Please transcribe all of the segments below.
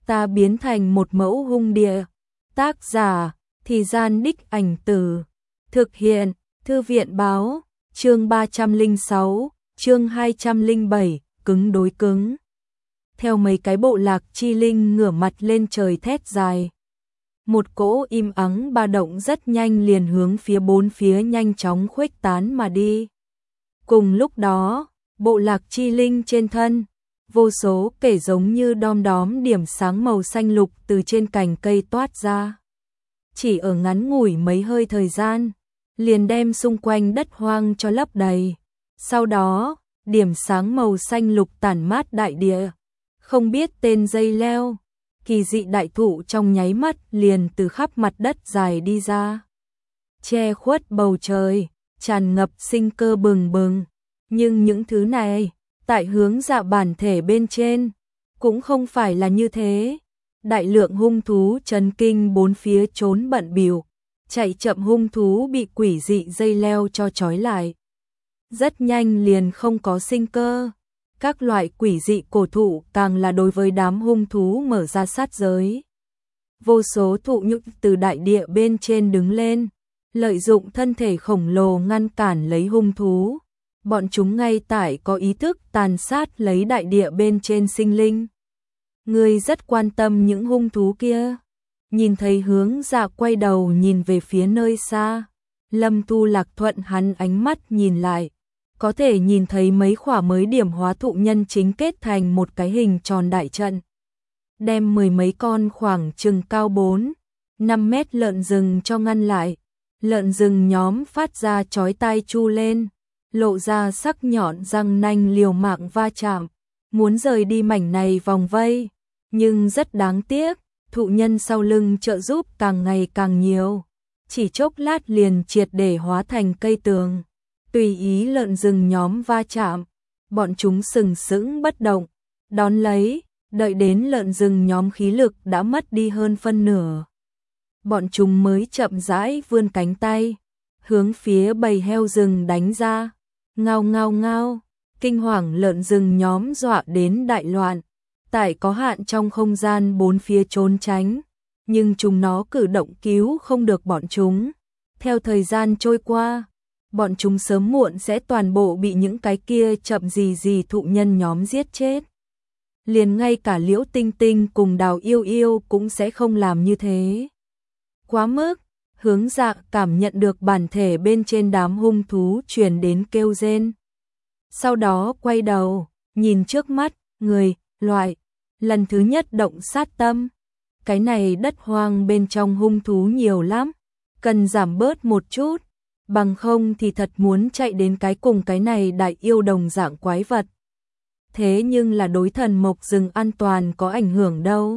ta biến thành một mẫu hung địa. Tác giả, Thì Gian Đích Ảnh Từ. Thực hiện, Thư viện báo, chương 306, chương 207, cứng đối cứng. Theo mấy cái bộ lạc chi linh ngửa mặt lên trời thét dài. Một cỗ im ắng ba động rất nhanh liền hướng phía bốn phía nhanh chóng khuếch tán mà đi. Cùng lúc đó, bộ lạc chi linh trên thân, vô số kể giống như đom đóm điểm sáng màu xanh lục từ trên cành cây toát ra. Chỉ ở ngắn ngủi mấy hơi thời gian, liền đem xung quanh đất hoang cho lấp đầy. Sau đó, điểm sáng màu xanh lục tản mát đại địa. Không biết tên dây leo, kỳ dị đại thụ trong nháy mắt liền từ khắp mặt đất dài đi ra. Che khuất bầu trời, tràn ngập sinh cơ bừng bừng. Nhưng những thứ này, tại hướng dạ bản thể bên trên, cũng không phải là như thế. Đại lượng hung thú chấn kinh bốn phía trốn bận bịu, chạy chậm hung thú bị quỷ dị dây leo cho trói lại. Rất nhanh liền không có sinh cơ. Các loại quỷ dị cổ thụ càng là đối với đám hung thú mở ra sát giới. Vô số thụ nhục từ đại địa bên trên đứng lên, lợi dụng thân thể khổng lồ ngăn cản lấy hung thú. Bọn chúng ngay tại có ý thức tàn sát lấy đại địa bên trên sinh linh. Người rất quan tâm những hung thú kia. Nhìn thấy hướng dạ quay đầu nhìn về phía nơi xa. Lâm Tu Lạc thuận hắn ánh mắt nhìn lại. Có thể nhìn thấy mấy khỏa mới điểm hóa thụ nhân chính kết thành một cái hình tròn đại trận. Đem mười mấy con khoảng chừng cao 4-5 mét lợn rừng cho ngăn lại. Lợn rừng nhóm phát ra chói tai chu lên, lộ ra sắc nhọn răng nanh liều mạng va chạm, muốn rời đi mảnh này vòng vây. Nhưng rất đáng tiếc, thụ nhân sau lưng trợ giúp càng ngày càng nhiều. Chỉ chốc lát liền triệt để hóa thành cây tường. Tùy ý lợn rừng nhóm va chạm, bọn chúng sừng sững bất động, đón lấy, đợi đến lợn rừng nhóm khí lực đã mất đi hơn phân nửa. Bọn chúng mới chậm rãi vươn cánh tay, hướng phía bầy heo rừng đánh ra. Ngao ngao ngao, kinh hoàng lợn rừng nhóm dọa đến đại loạn, tại có hạn trong không gian bốn phía trốn tránh, nhưng chúng nó cử động cứu không được bọn chúng. Theo thời gian trôi qua, bọn chúng sớm muộn sẽ toàn bộ bị những cái kia chậm gì thụ nhân nhóm giết chết. Liền ngay cả Liễu Tinh Tinh cùng Đào Yêu Yêu cũng sẽ không làm như thế. Quá mức, hướng dạ cảm nhận được bản thể bên trên đám hung thú truyền đến kêu rên. Sau đó quay đầu, nhìn trước mắt, người, loại, lần thứ nhất động sát tâm. Cái này đất hoang bên trong hung thú nhiều lắm, cần giảm bớt một chút. Bằng không thì thật muốn chạy đến cái cùng cái này đại yêu đồng dạng quái vật. Thế nhưng là đối thần mộc rừng an toàn có ảnh hưởng đâu.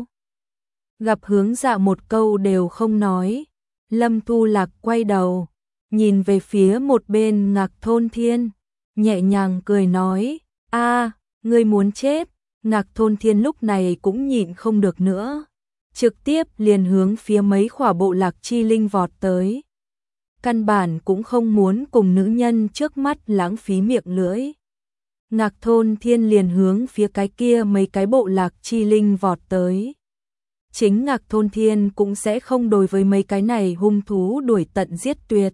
Gặp hướng dạ một câu đều không nói. Lâm Tu Lạc quay đầu, nhìn về phía một bên Ngạc Thôn Thiên, nhẹ nhàng cười nói, ngươi muốn chết. Ngạc Thôn Thiên lúc này cũng nhịn không được nữa, trực tiếp liền hướng phía mấy khỏa bộ lạc chi linh vọt tới. Căn bản cũng không muốn cùng nữ nhân trước mắt lãng phí miệng lưỡi. Ngạc Thôn Thiên liền hướng phía cái kia mấy cái bộ lạc chi linh vọt tới. Chính Ngạc Thôn Thiên cũng sẽ không đối với mấy cái này hung thú đuổi tận giết tuyệt.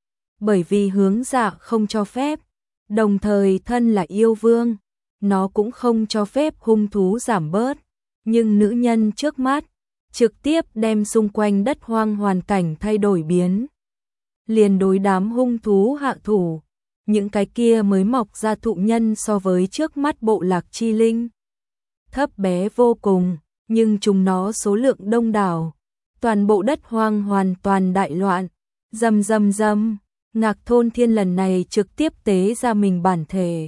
Bởi vì hướng dạ không cho phép, đồng thời thân là yêu vương, nó cũng không cho phép hung thú giảm bớt. Nhưng nữ nhân trước mắt, trực tiếp đem xung quanh đất hoang hoàn cảnh thay đổi biến. Liền đối đám hung thú hạ thủ, những cái kia mới mọc ra thụ nhân so với trước mắt bộ lạc chi linh. Thấp bé vô cùng, nhưng chúng nó số lượng đông đảo. Toàn bộ đất hoang hoàn toàn đại loạn, rầm rầm rầm. Ngạc Thôn Thiên lần này trực tiếp tế ra mình bản thể.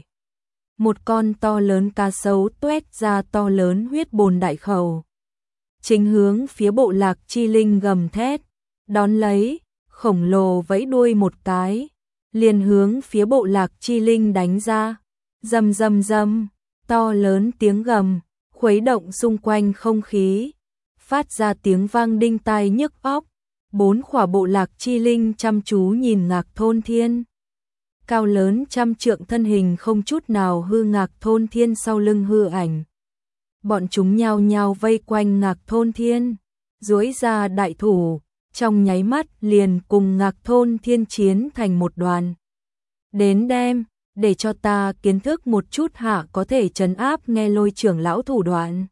Một con to lớn cá sấu tuét ra to lớn huyết bồn đại khẩu. Chính hướng phía bộ lạc chi linh gầm thét, đón lấy, khổng lồ vẫy đuôi một cái, liền hướng phía bộ lạc chi linh đánh ra. Rầm rầm rầm, to lớn tiếng gầm, khuấy động xung quanh không khí, phát ra tiếng vang đinh tai nhức óc. Bốn khỏa bộ lạc chi linh chăm chú nhìn Ngạc Thôn Thiên. Cao lớn trăm trượng thân hình không chút nào hư Ngạc Thôn Thiên sau lưng hư ảnh. bọn chúng nhao nhao vây quanh Ngạc Thôn Thiên, duỗi ra đại thủ, trong nháy mắt liền cùng Ngạc Thôn Thiên chiến thành một đoàn. Đến đem, để cho ta kiến thức một chút hạ có thể trấn áp Nghe Lôi trưởng lão thủ đoạn.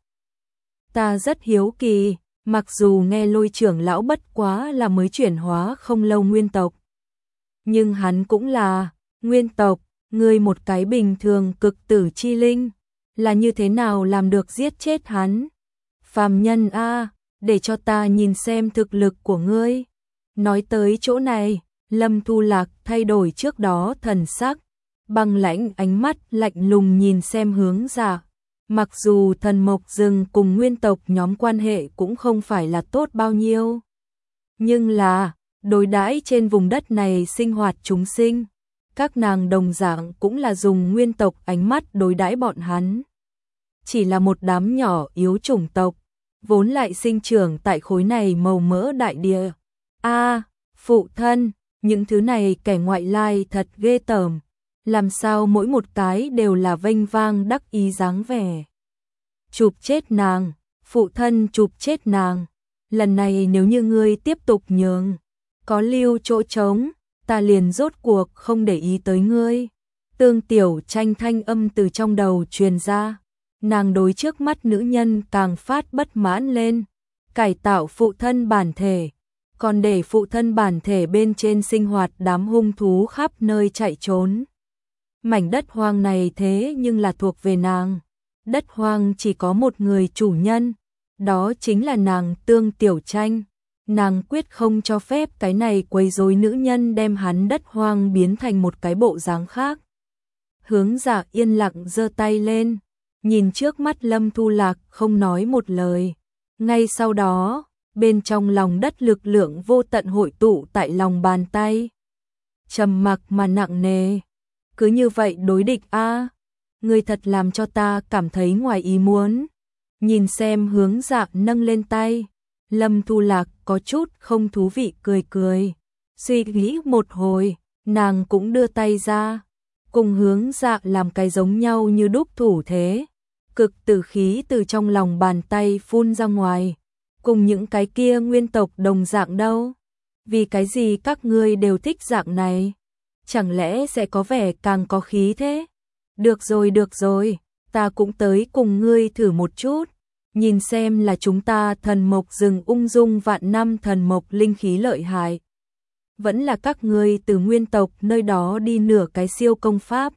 Ta rất hiếu kỳ, mặc dù Nghe Lôi trưởng lão bất quá là mới chuyển hóa không lâu nguyên tộc, nhưng hắn cũng là nguyên tộc, ngươi một cái bình thường cực tử chi linh, là như thế nào làm được giết chết hắn? Phàm nhân a, để cho ta nhìn xem thực lực của ngươi. Nói tới chỗ này, Lâm Thu Lạc thay đổi trước đó thần sắc, băng lãnh ánh mắt lạnh lùng nhìn xem Hướng Dạ. Mặc dù Thần Mộc Rừng cùng nguyên tộc nhóm quan hệ cũng không phải là tốt bao nhiêu, nhưng là đối đãi trên vùng đất này sinh hoạt chúng sinh, các nàng đồng dạng cũng là dùng nguyên tộc ánh mắt đối đãi bọn hắn. Chỉ là một đám nhỏ yếu chủng tộc, vốn lại sinh trưởng tại khối này màu mỡ đại địa. Phụ thân, những thứ này kẻ ngoại lai thật ghê tởm, làm sao mỗi một cái đều là vênh vang đắc ý dáng vẻ. Chụp chết nàng, phụ thân chụp chết nàng, lần này nếu như ngươi tiếp tục nhường, có lưu chỗ trống, ta liền rốt cuộc không để ý tới ngươi. Tương Tiểu Tranh thanh âm từ trong đầu truyền ra, nàng đối trước mắt nữ nhân càng phát bất mãn lên, cải tạo phụ thân bản thể, còn để phụ thân bản thể bên trên sinh hoạt đám hung thú khắp nơi chạy trốn. Mảnh đất hoang này thế nhưng là thuộc về nàng, đất hoang chỉ có một người chủ nhân, đó chính là nàng Tương Tiểu Tranh. Nàng quyết không cho phép cái này quấy rối nữ nhân đem hắn đất hoang biến thành một cái bộ dáng khác. Hướng Dạ yên lặng giơ tay lên, nhìn trước mắt Lâm Thu Lạc không nói một lời. Ngay sau đó, bên trong lòng đất lực lượng vô tận hội tụ tại lòng bàn tay. Trầm mặc mà nặng nề. Cứ như vậy đối địch a, ngươi thật làm cho ta cảm thấy ngoài ý muốn. Nhìn xem Hướng Dạ nâng lên tay, Lâm Thu Lạc có chút không thú vị cười cười. Suy nghĩ một hồi, nàng cũng đưa tay ra, cùng Hướng Dạ làm cái giống nhau như đúc thủ thế. Cực tử khí từ trong lòng bàn tay phun ra ngoài, cùng những cái kia nguyên tộc đồng dạng đâu. Vì cái gì các ngươi đều thích dạng này? Chẳng lẽ sẽ có vẻ càng có khí thế? Được rồi, ta cũng tới cùng ngươi thử một chút. Nhìn xem là chúng ta Thần Mộc Rừng ung dung vạn năm thần mộc linh khí lợi hại, vẫn là các ngươi từ nguyên tộc nơi đó đi nửa cái siêu công pháp.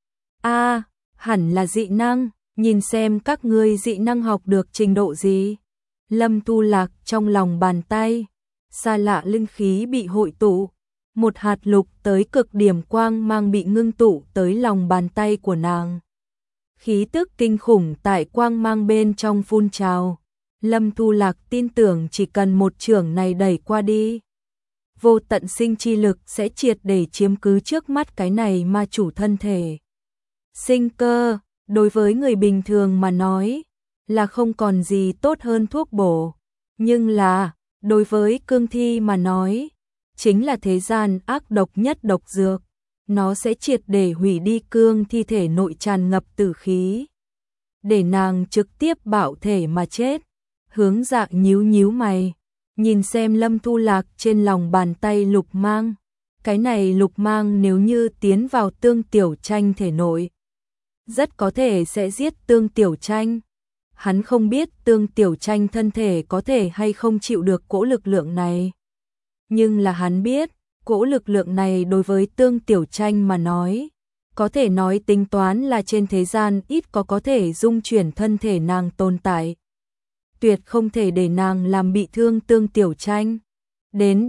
Hẳn là dị năng, nhìn xem các ngươi dị năng học được trình độ gì. Lâm Thu Lạc trong lòng bàn tay, xa lạ linh khí bị hội tụ, một hạt lục tới cực điểm quang mang bị ngưng tụ tới lòng bàn tay của nàng. Khí tức kinh khủng tại quang mang bên trong phun trào. Lâm Thu Lạc tin tưởng chỉ cần một chưởng này đẩy qua đi, vô tận sinh chi lực sẽ triệt để chiếm cứ trước mắt cái này ma chủ thân thể. Sinh cơ, đối với người bình thường mà nói, là không còn gì tốt hơn thuốc bổ. Nhưng là, đối với cương thi mà nói, chính là thế gian ác độc nhất độc dược. Nó sẽ triệt để hủy đi cương thi thể nội tràn ngập tử khí, để nàng trực tiếp bạo thể mà chết. Hướng Dạ nhíu mày, nhìn xem Lâm Thu Lạc trên lòng bàn tay lục mang. Cái này lục mang nếu như tiến vào Tương Tiểu Tranh thể nội, rất có thể sẽ giết Tương Tiểu Tranh. Hắn không biết Tương Tiểu Tranh thân thể có thể hay không chịu được cỗ lực lượng này, nhưng là hắn biết, cỗ lực lượng này đối với Tương Tiểu Tranh mà nói, có thể nói tính toán là trên thế gian ít có thể dung chuyển thân thể nàng tồn tại. Tuyệt không thể để nàng làm bị thương Tương Tiểu Tranh. Đến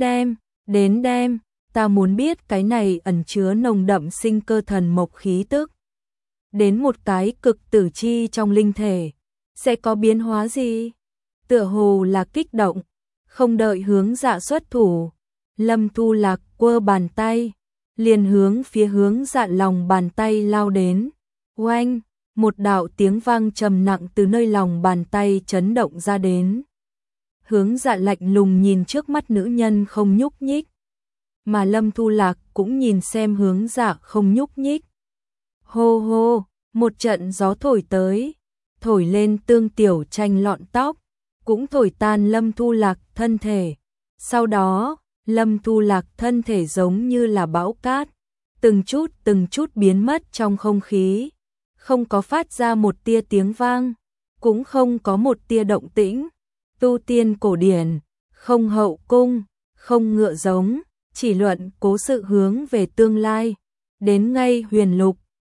đem, ta muốn biết cái này ẩn chứa nồng đậm sinh cơ thần mộc khí tức. Đến một cái cực tử chi trong linh thể, sẽ có biến hóa gì? Tựa hồ là kích động, không đợi Hướng Dạ xuất thủ. Lâm Thu Lạc quơ bàn tay, liền hướng phía Hướng Dạ lòng bàn tay lao đến. Oanh, một đạo tiếng vang trầm nặng từ nơi lòng bàn tay chấn động ra đến. Hướng Dạ lạnh lùng nhìn trước mắt nữ nhân không nhúc nhích, mà Lâm Thu Lạc cũng nhìn xem Hướng Dạ không nhúc nhích. Hô hô, một trận gió thổi tới, thổi lên Tương Tiểu Tranh lọn tóc, cũng thổi tan Lâm Thu Lạc thân thể. Sau đó, Lâm Thu Lạc thân thể giống như là bão cát, từng chút biến mất trong không khí, không có phát ra một tia tiếng vang, cũng không có một tia động tĩnh. Tu tiên cổ điển, không hậu cung, không ngựa giống, chỉ luận cố sự hướng về tương lai. Đến ngay Huyền Lục,